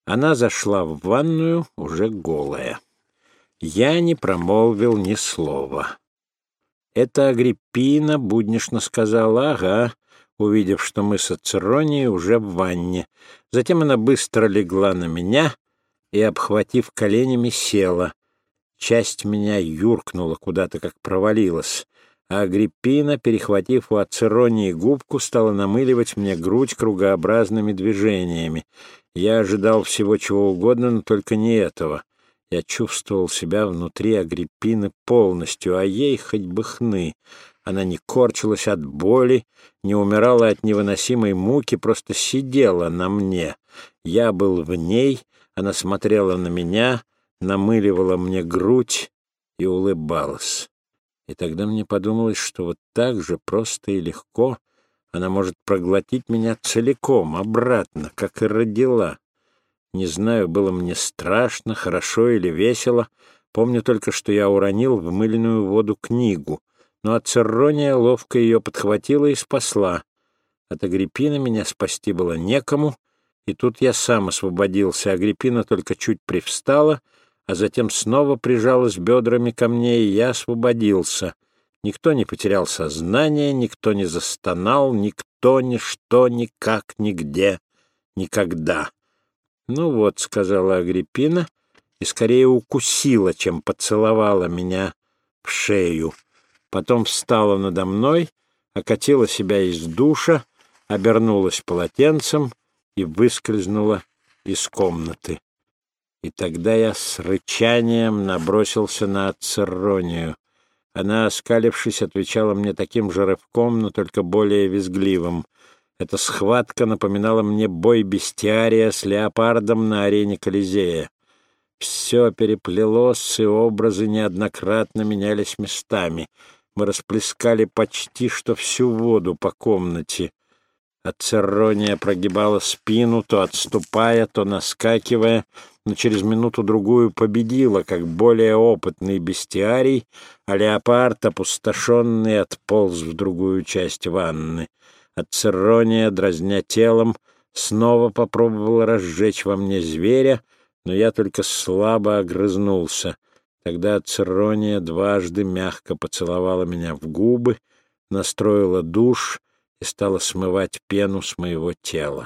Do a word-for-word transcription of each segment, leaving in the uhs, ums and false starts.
Она зашла в ванную уже голая. Я не промолвил ни слова. Это Агриппина буднично сказала: «Ага», увидев, что мы с Ацеронией уже в ванне. Затем она быстро легла на меня и, обхватив коленями, села. Часть меня юркнула куда-то, как провалилась, а Агриппина, перехватив у Ацеронии губку, стала намыливать мне грудь кругообразными движениями. Я ожидал всего чего угодно, но только не этого. Я чувствовал себя внутри Агриппины полностью, а ей хоть бы хны. Она не корчилась от боли, не умирала от невыносимой муки, просто сидела на мне. Я был в ней, она смотрела на меня, намыливала мне грудь и улыбалась. И тогда мне подумалось, что вот так же просто и легко она может проглотить меня целиком, обратно, как и родила. Не знаю, было мне страшно, хорошо или весело. Помню только, что я уронил в мыльную воду книгу, но Ацерония ловко ее подхватила и спасла. От Агриппины меня спасти было некому, и тут я сам освободился. Агриппина только чуть привстала, а затем снова прижалась бедрами ко мне, и я освободился. Никто не потерял сознание, никто не застонал, никто, ничто, никак, нигде, никогда. «Ну вот», — сказала Агриппина, и скорее укусила, чем поцеловала меня в шею. Потом встала надо мной, окатила себя из душа, обернулась полотенцем и выскользнула из комнаты. И тогда я с рычанием набросился на Ацеронию. Она, оскалившись, отвечала мне таким же рывком, но только более визгливым. Эта схватка напоминала мне бой бестиария с леопардом на арене Колизея. Все переплелось, и образы неоднократно менялись местами. Мы расплескали почти что всю воду по комнате. Ацерония прогибала спину, то отступая, то наскакивая, но через минуту-другую победила, как более опытный бестиарий, а леопард, опустошенный, отполз в другую часть ванны. Ацерония, дразня телом, снова попробовала разжечь во мне зверя, но я только слабо огрызнулся. Тогда Ацерония дважды мягко поцеловала меня в губы, настроила душ и стала смывать пену с моего тела.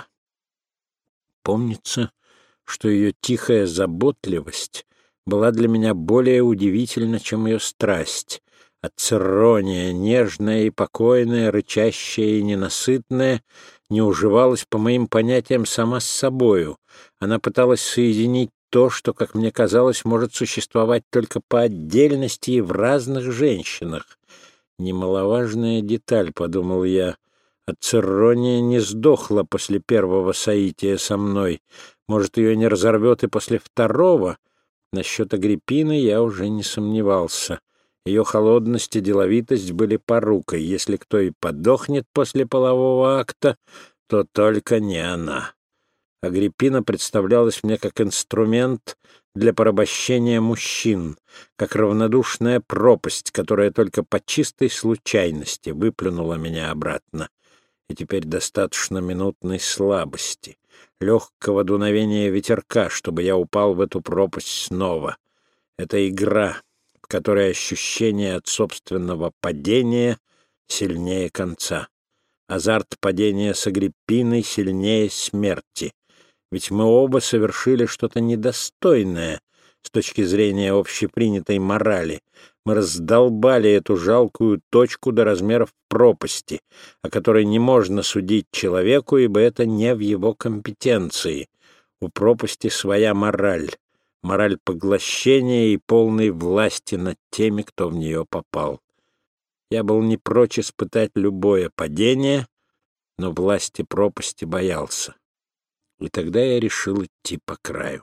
Помнится, что ее тихая заботливость была для меня более удивительна, чем ее страсть. Ацерония, нежная и покойная, рычащая и ненасытная, не уживалась, по моим понятиям, сама с собою. Она пыталась соединить то, что, как мне казалось, может существовать только по отдельности и в разных женщинах. Немаловажная деталь, — подумал я. Ацерония не сдохла после первого соития со мной. Может, ее не разорвет и после второго? Насчет Агриппины я уже не сомневался. Ее холодность и деловитость были порукой. Если кто и подохнет после полового акта, то только не она. Агриппина представлялась мне как инструмент для порабощения мужчин, как равнодушная пропасть, которая только по чистой случайности выплюнула меня обратно. И теперь достаточно минутной слабости, легкого дуновения ветерка, чтобы я упал в эту пропасть снова. Это игра, в которой ощущение от собственного падения сильнее конца. Азарт падения с Агриппиной сильнее смерти. Ведь мы оба совершили что-то недостойное с точки зрения общепринятой морали. Мы раздолбали эту жалкую точку до размеров пропасти, о которой не можно судить человеку, ибо это не в его компетенции. У пропасти своя мораль, мораль поглощения и полной власти над теми, кто в нее попал. Я был не прочь испытать любое падение, но власти пропасти боялся. И тогда я решил идти по краю.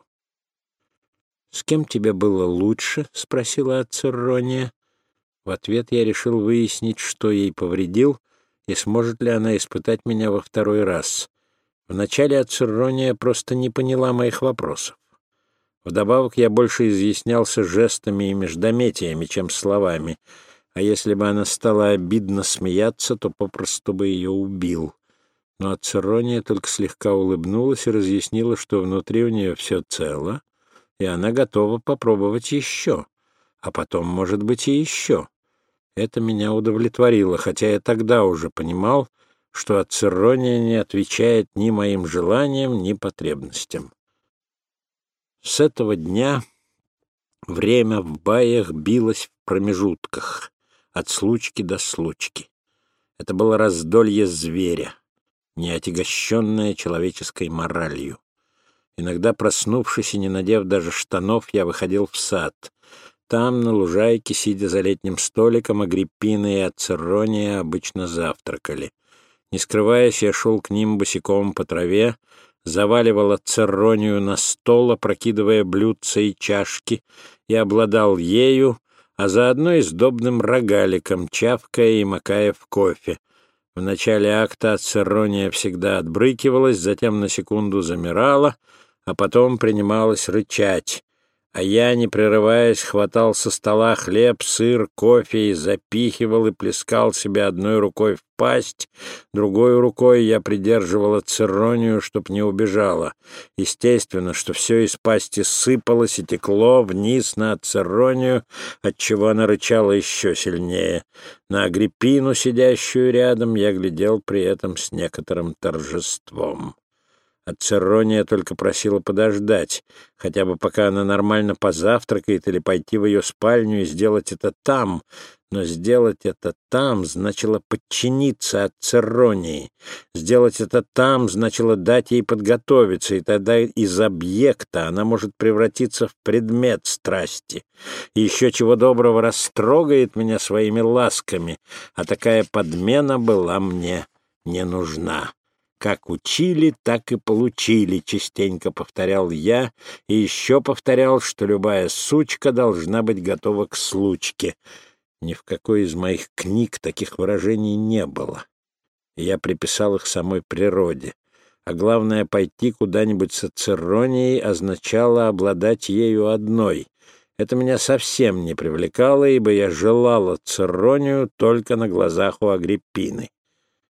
«С кем тебе было лучше?» — спросила Ацерония. В ответ я решил выяснить, что ей повредил, и сможет ли она испытать меня во второй раз. Вначале Ацерония просто не поняла моих вопросов. Вдобавок я больше изъяснялся жестами и междометиями, чем словами, а если бы она стала обидно смеяться, то попросту бы ее убил. Но Ацерония только слегка улыбнулась и разъяснила, что внутри у нее все цело, и она готова попробовать еще, а потом, может быть, и еще. Это меня удовлетворило, хотя я тогда уже понимал, что Ацерония не отвечает ни моим желаниям, ни потребностям. С этого дня время в баях билось в промежутках, от случки до случки. Это было раздолье зверя, не отягощенное человеческой моралью. Иногда, проснувшись и не надев даже штанов, я выходил в сад. Там, на лужайке, сидя за летним столиком, Агриппина и Ацерония обычно завтракали. Не скрываясь, я шел к ним босиком по траве, заваливал Ацеронию на стол, опрокидывая блюдца и чашки, и обладал ею, а заодно и сдобным рогаликом, чавкая и макая в кофе. В начале акта Ацерония всегда отбрыкивалась, затем на секунду замирала, а потом принималась рычать. А я, не прерываясь, хватал со стола хлеб, сыр, кофе и запихивал и плескал себе одной рукой в пасть, другой рукой я придерживал Ацеронию, чтоб не убежала. Естественно, что все из пасти сыпалось и текло вниз на Ацеронию, отчего она рычала еще сильнее. На Агриппину, сидящую рядом, я глядел при этом с некоторым торжеством. Ацерония только просила подождать, хотя бы пока она нормально позавтракает, или пойти в ее спальню и сделать это там. Но сделать это там значило подчиниться Ацеронии. Сделать это там значило дать ей подготовиться, и тогда из объекта она может превратиться в предмет страсти. И еще чего доброго растрогает меня своими ласками, а такая подмена была мне не нужна. «Как учили, так и получили», — частенько повторял я, и еще повторял, что любая сучка должна быть готова к случке. Ни в какой из моих книг таких выражений не было. Я приписал их самой природе. А главное, пойти куда-нибудь с Ацеронией означало обладать ею одной. Это меня совсем не привлекало, ибо я желал Ацеронию только на глазах у Агриппины.